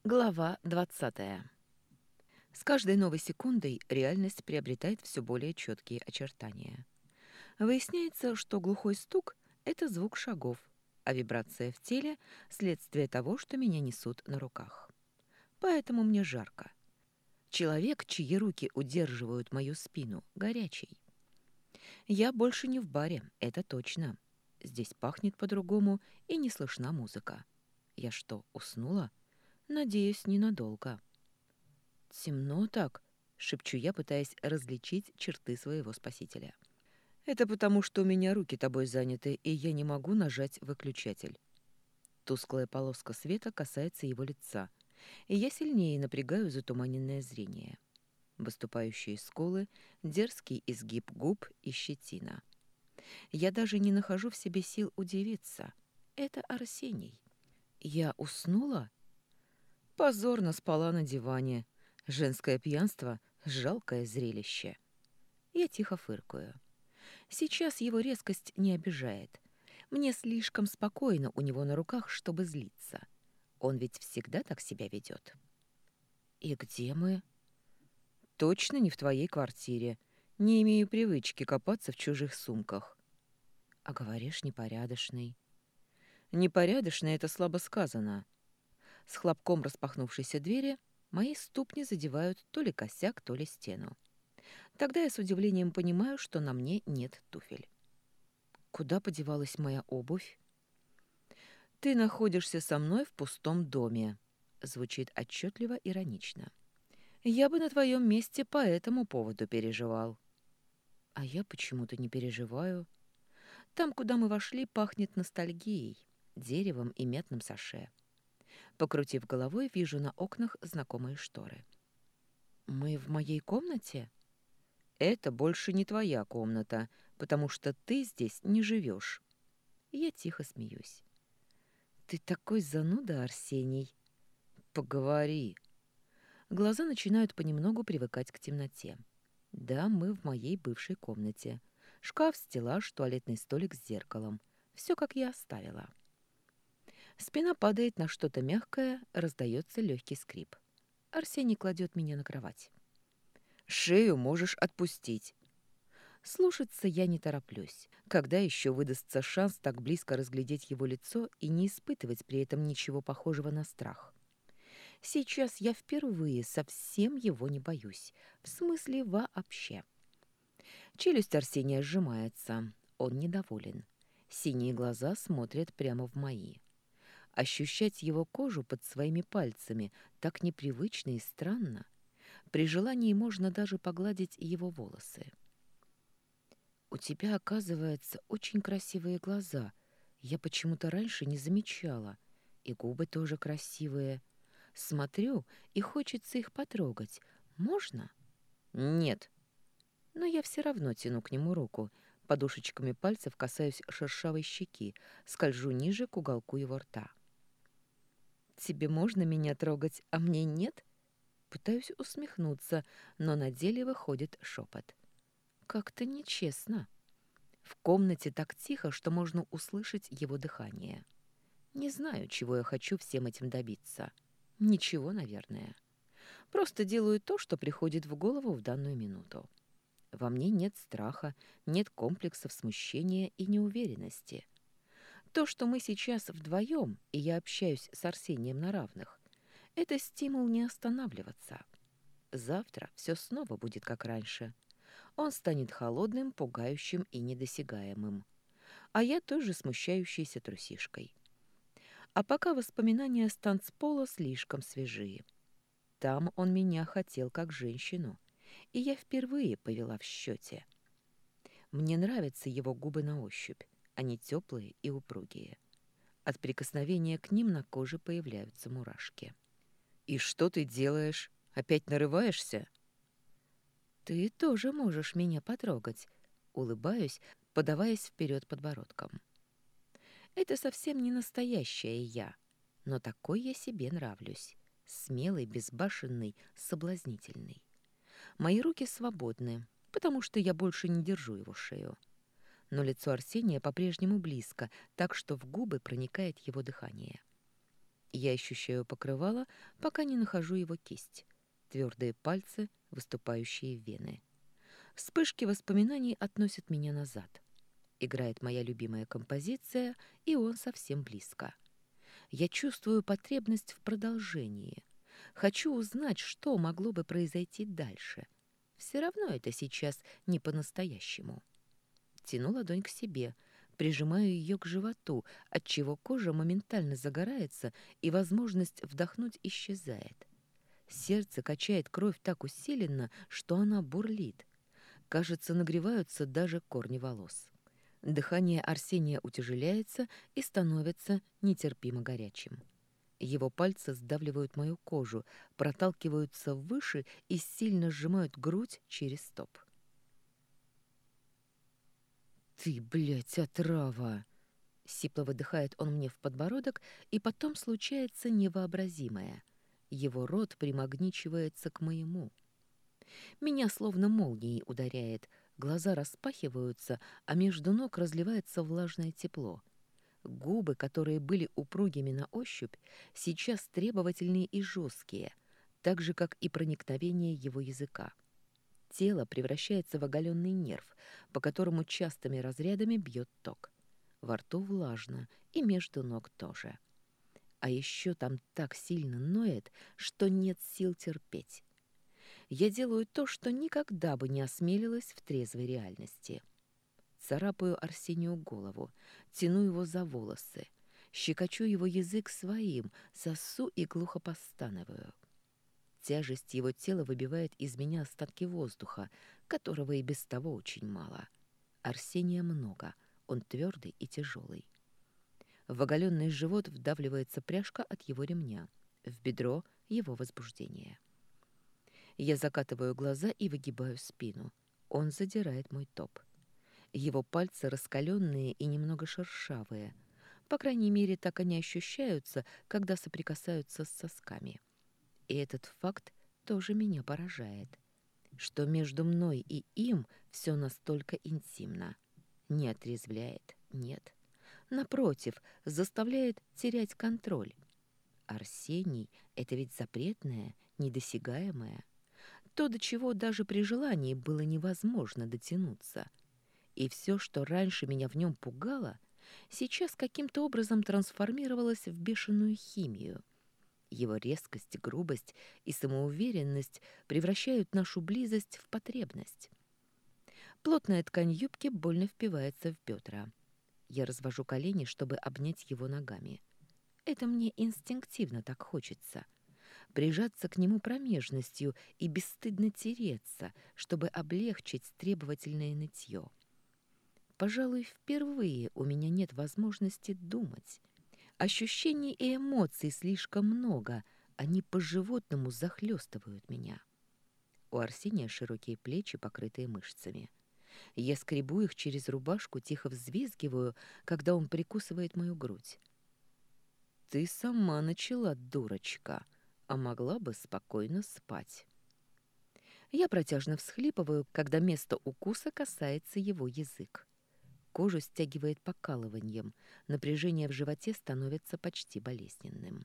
Глава 20. С каждой новой секундой реальность приобретает все более четкие очертания. Выясняется, что глухой стук — это звук шагов, а вибрация в теле — следствие того, что меня несут на руках. Поэтому мне жарко. Человек, чьи руки удерживают мою спину, горячий. Я больше не в баре, это точно. Здесь пахнет по-другому и не слышна музыка. Я что, уснула? Надеюсь, ненадолго. «Темно так», — шепчу я, пытаясь различить черты своего спасителя. «Это потому, что у меня руки тобой заняты, и я не могу нажать выключатель». Тусклая полоска света касается его лица, и я сильнее напрягаю затуманенное зрение. Выступающие скулы, дерзкий изгиб губ и щетина. Я даже не нахожу в себе сил удивиться. Это Арсений. Я уснула? Позорно спала на диване. Женское пьянство — жалкое зрелище. Я тихо фыркаю. Сейчас его резкость не обижает. Мне слишком спокойно у него на руках, чтобы злиться. Он ведь всегда так себя ведет. «И где мы?» «Точно не в твоей квартире. Не имею привычки копаться в чужих сумках». «А говоришь, непорядочный». «Непорядочный — это слабо сказано». С хлопком распахнувшейся двери мои ступни задевают то ли косяк, то ли стену. Тогда я с удивлением понимаю, что на мне нет туфель. Куда подевалась моя обувь? «Ты находишься со мной в пустом доме», — звучит отчетливо иронично. «Я бы на твоем месте по этому поводу переживал». А я почему-то не переживаю. Там, куда мы вошли, пахнет ностальгией, деревом и мятным саше. Покрутив головой, вижу на окнах знакомые шторы. «Мы в моей комнате?» «Это больше не твоя комната, потому что ты здесь не живешь». Я тихо смеюсь. «Ты такой зануда, Арсений!» «Поговори!» Глаза начинают понемногу привыкать к темноте. Да, мы в моей бывшей комнате. Шкаф, стеллаж, туалетный столик с зеркалом. Все, как я оставила. Спина падает на что-то мягкое, раздается легкий скрип. Арсений кладет меня на кровать. «Шею можешь отпустить». Слушаться я не тороплюсь. Когда еще выдастся шанс так близко разглядеть его лицо и не испытывать при этом ничего похожего на страх? Сейчас я впервые совсем его не боюсь. В смысле вообще. Челюсть Арсения сжимается. Он недоволен. Синие глаза смотрят прямо в мои. Ощущать его кожу под своими пальцами так непривычно и странно. При желании можно даже погладить его волосы. «У тебя, оказывается, очень красивые глаза. Я почему-то раньше не замечала. И губы тоже красивые. Смотрю, и хочется их потрогать. Можно?» «Нет». Но я все равно тяну к нему руку. Подушечками пальцев касаюсь шершавой щеки, скольжу ниже к уголку его рта. «Тебе можно меня трогать, а мне нет?» Пытаюсь усмехнуться, но на деле выходит шепот. «Как-то нечестно». В комнате так тихо, что можно услышать его дыхание. Не знаю, чего я хочу всем этим добиться. Ничего, наверное. Просто делаю то, что приходит в голову в данную минуту. Во мне нет страха, нет комплексов смущения и неуверенности. То, что мы сейчас вдвоем, и я общаюсь с Арсением на равных, это стимул не останавливаться. Завтра все снова будет как раньше. Он станет холодным, пугающим и недосягаемым. А я тоже смущающейся трусишкой. А пока воспоминания с танцпола слишком свежие. Там он меня хотел как женщину, и я впервые повела в счете. Мне нравятся его губы на ощупь, они теплые и упругие. От прикосновения к ним на коже появляются мурашки. «И что ты делаешь? Опять нарываешься?» «Ты тоже можешь меня потрогать», — улыбаюсь, подаваясь вперед подбородком. «Это совсем не настоящее я, но такой я себе нравлюсь. Смелый, безбашенный, соблазнительный. Мои руки свободны, потому что я больше не держу его шею. Но лицо Арсения по-прежнему близко, так что в губы проникает его дыхание. Я ощущаю покрывало, пока не нахожу его кисть. Твердые пальцы, выступающие вены. Вспышки воспоминаний относят меня назад. Играет моя любимая композиция, и он совсем близко. Я чувствую потребность в продолжении. Хочу узнать, что могло бы произойти дальше. Все равно это сейчас не по-настоящему. Тяну ладонь к себе, прижимаю ее к животу, отчего кожа моментально загорается и возможность вдохнуть исчезает. Сердце качает кровь так усиленно, что она бурлит. Кажется, нагреваются даже корни волос. Дыхание Арсения утяжеляется и становится нетерпимо горячим. Его пальцы сдавливают мою кожу, проталкиваются выше и сильно сжимают грудь через стоп. «Ты, блядь, отрава!» Сипло выдыхает он мне в подбородок, и потом случается невообразимое. Его рот примагничивается к моему. Меня словно молнией ударяет, глаза распахиваются, а между ног разливается влажное тепло. Губы, которые были упругими на ощупь, сейчас требовательные и жесткие, так же, как и проникновение его языка. Тело превращается в оголенный нерв, по которому частыми разрядами бьет ток. Во рту влажно, и между ног тоже. А еще там так сильно ноет, что нет сил терпеть. Я делаю то, что никогда бы не осмелилась в трезвой реальности. Царапаю Арсению голову, тяну его за волосы, щекочу его язык своим, сосу и глухо постанываю. Тяжесть его тела выбивает из меня остатки воздуха, которого и без того очень мало. Арсения много, он твердый и тяжелый. В оголенный живот вдавливается пряжка от его ремня, в бедро его возбуждение. Я закатываю глаза и выгибаю спину. Он задирает мой топ. Его пальцы раскаленные и немного шершавые. По крайней мере, так они ощущаются, когда соприкасаются с сосками. И этот факт тоже меня поражает, что между мной и им все настолько интимно. Не отрезвляет, нет. Напротив, заставляет терять контроль. Арсений — это ведь запретное, недосягаемое. То, до чего даже при желании было невозможно дотянуться. И все, что раньше меня в нем пугало, сейчас каким-то образом трансформировалось в бешеную химию. Его резкость, грубость и самоуверенность превращают нашу близость в потребность. Плотная ткань юбки больно впивается в бедра. Я развожу колени, чтобы обнять его ногами. Это мне инстинктивно так хочется. Прижаться к нему промежностью и бесстыдно тереться, чтобы облегчить требовательное нытье. Пожалуй, впервые у меня нет возможности думать. Ощущений и эмоций слишком много, они по-животному захлестывают меня. У Арсения широкие плечи, покрытые мышцами. Я скребу их через рубашку, тихо взвизгиваю, когда он прикусывает мою грудь. «Ты сама начала, дурочка, а могла бы спокойно спать». Я протяжно всхлипываю, когда место укуса касается его язык. Кожу стягивает покалыванием, напряжение в животе становится почти болезненным.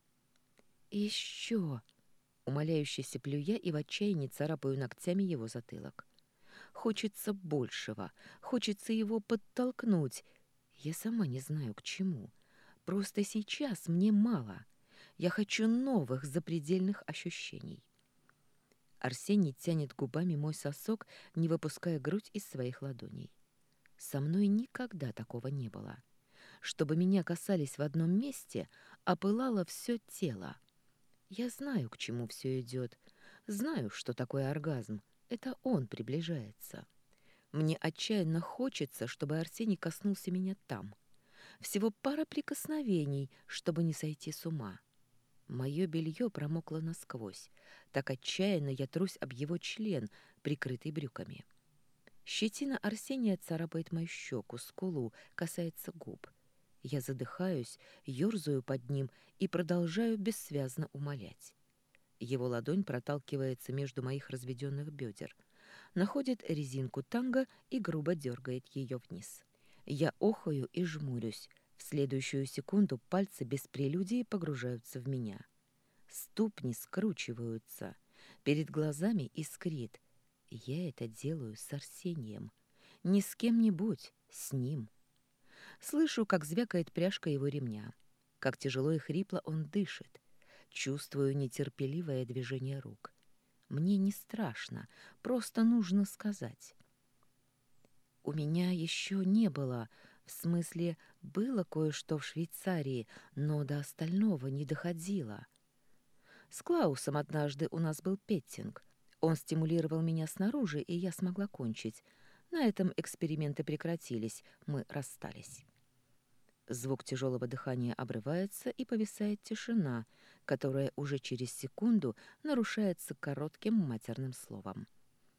«Еще!» — умоляюще сиплю я и в отчаянии царапаю ногтями его затылок. Хочется большего, хочется его подтолкнуть. Я сама не знаю, к чему. Просто сейчас мне мало. Я хочу новых запредельных ощущений. Арсений тянет губами мой сосок, не выпуская грудь из своих ладоней. Со мной никогда такого не было. Чтобы меня касались в одном месте, а пылало все тело. Я знаю, к чему все идет. Знаю, что такое оргазм. Это он приближается. Мне отчаянно хочется, чтобы Арсений коснулся меня там. Всего пара прикосновений, чтобы не сойти с ума. Мое белье промокло насквозь. Так отчаянно я трусь об его член, прикрытый брюками. Щетина Арсения царапает мою щеку, скулу, касается губ. Я задыхаюсь, ёрзаю под ним и продолжаю бессвязно умолять. Его ладонь проталкивается между моих разведённых бедер, находит резинку танго и грубо дергает ее вниз. Я охаю и жмурюсь. В следующую секунду пальцы без прелюдии погружаются в меня. Ступни скручиваются, перед глазами искрит. Я это делаю с Арсением. Не с кем-нибудь, с ним. Слышу, как звякает пряжка его ремня, как тяжело и хрипло он дышит. Чувствую нетерпеливое движение рук. Мне не страшно, просто нужно сказать. У меня еще не было, в смысле, было кое-что в Швейцарии, но до остального не доходило. С Клаусом однажды у нас был петтинг. Он стимулировал меня снаружи, и я смогла кончить. На этом эксперименты прекратились, мы расстались. Звук тяжелого дыхания обрывается, и повисает тишина, которая уже через секунду нарушается коротким матерным словом.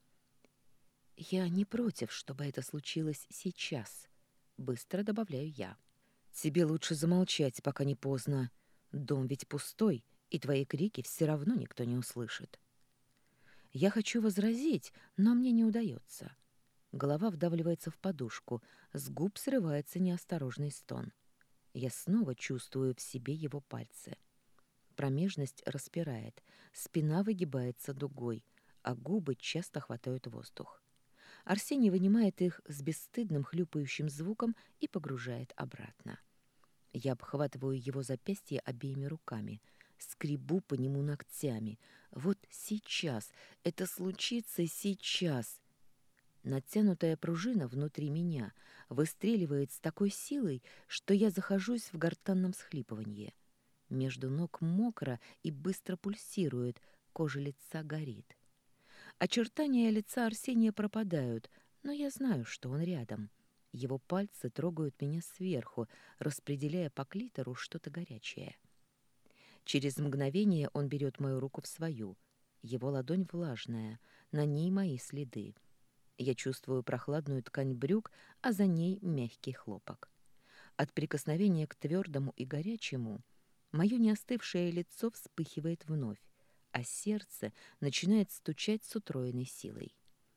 «Я не против, чтобы это случилось сейчас», — быстро добавляю я. «Тебе лучше замолчать, пока не поздно. Дом ведь пустой, и твои крики все равно никто не услышит». Я хочу возразить, но мне не удается. Голова вдавливается в подушку, с губ срывается неосторожный стон. Я снова чувствую в себе его пальцы. Промежность распирает, спина выгибается дугой, а губы часто хватают воздух. Арсений вынимает их с бесстыдным хлюпающим звуком и погружает обратно. Я обхватываю его запястье обеими руками, скребу по нему ногтями. Вот сейчас, это случится сейчас. Натянутая пружина внутри меня выстреливает с такой силой, что я захожусь в гортанном всхлипывании. Между ног мокро и быстро пульсирует, кожа лица горит. Очертания лица Арсения пропадают, но я знаю, что он рядом. Его пальцы трогают меня сверху, распределяя по клитору что-то горячее. Через мгновение он берет мою руку в свою. Его ладонь влажная, на ней мои следы. Я чувствую прохладную ткань брюк, а за ней мягкий хлопок. От прикосновения к твердому и горячему мое неостывшее лицо вспыхивает вновь, а сердце начинает стучать с утроенной силой.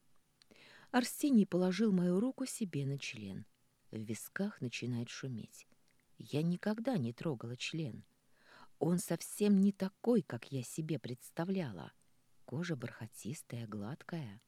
Арсений положил мою руку себе на член. В висках начинает шуметь. Я никогда не трогала член. Он совсем не такой, как я себе представляла. Кожа бархатистая, гладкая.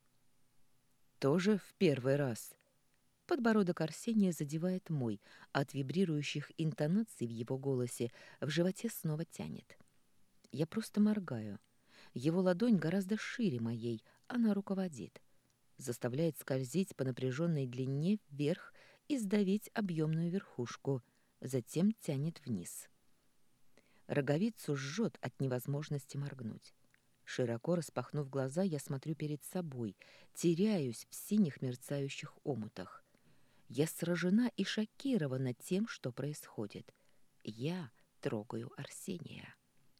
Тоже в первый раз. Подбородок Арсения задевает мой, от вибрирующих интонаций в его голосе в животе снова тянет. Я просто моргаю. Его ладонь гораздо шире моей, она руководит. Заставляет скользить по напряженной длине вверх и сдавить объемную верхушку, затем тянет вниз. Роговицу жжет от невозможности моргнуть. Широко распахнув глаза, я смотрю перед собой, теряюсь в синих мерцающих омутах. Я сражена и шокирована тем, что происходит. Я трогаю Арсения.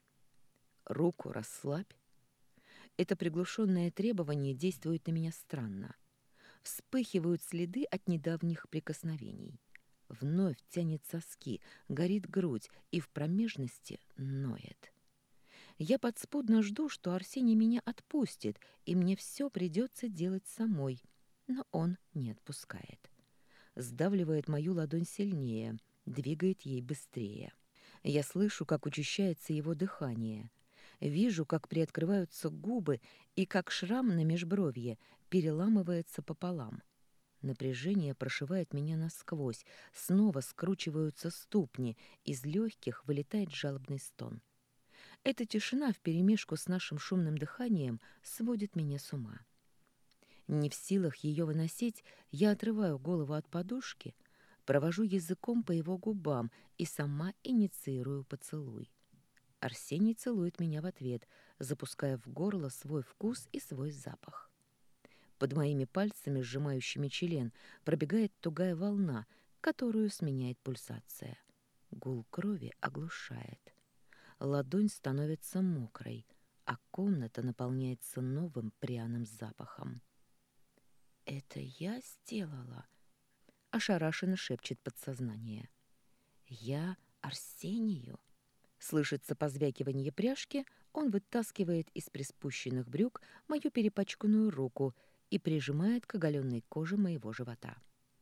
Руку расслабь. Это приглушенное требование действует на меня странно. Вспыхивают следы от недавних прикосновений. Вновь тянет соски, горит грудь и в промежности ноет. Я подспудно жду, что Арсений меня отпустит, и мне все придется делать самой, но он не отпускает. Сдавливает мою ладонь сильнее, двигает ей быстрее. Я слышу, как учащается его дыхание. Вижу, как приоткрываются губы и как шрам на межбровье переламывается пополам. Напряжение прошивает меня насквозь, снова скручиваются ступни, из легких вылетает жалобный стон. Эта тишина вперемешку с нашим шумным дыханием сводит меня с ума. Не в силах ее выносить, я отрываю голову от подушки, провожу языком по его губам и сама инициирую поцелуй. Арсений целует меня в ответ, запуская в горло свой вкус и свой запах. Под моими пальцами, сжимающими член, пробегает тугая волна, которую сменяет пульсация. Гул крови оглушает. Ладонь становится мокрой, а комната наполняется новым пряным запахом. «Это я сделала?» — ошарашенно шепчет подсознание. «Я Арсению?» Слышится позвякивание пряжки, он вытаскивает из приспущенных брюк мою перепачканную руку и прижимает к оголенной коже моего живота.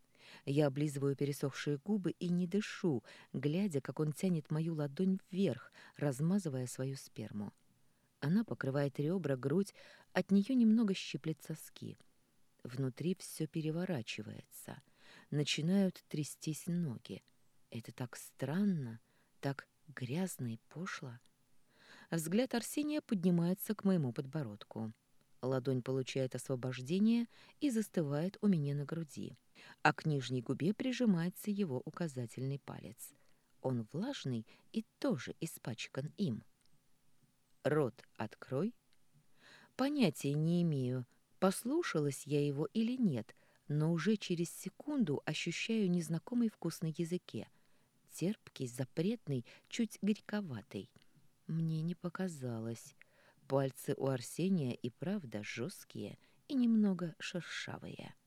Я облизываю пересохшие губы и не дышу, глядя, как он тянет мою ладонь вверх, размазывая свою сперму. Она покрывает ребра, грудь, от нее немного щиплет соски. Внутри все переворачивается. Начинают трястись ноги. Это так странно, так грязно и пошло. Взгляд Арсения поднимается к моему подбородку. Ладонь получает освобождение и застывает у меня на груди, а к нижней губе прижимается его указательный палец. Он влажный и тоже испачкан им. «Рот открой». Понятия не имею, послушалась я его или нет, но уже через секунду ощущаю незнакомый вкус на языке. Терпкий, запретный, чуть горьковатый. Мне не показалось. Пальцы у Арсения и правда жесткие и немного шершавые.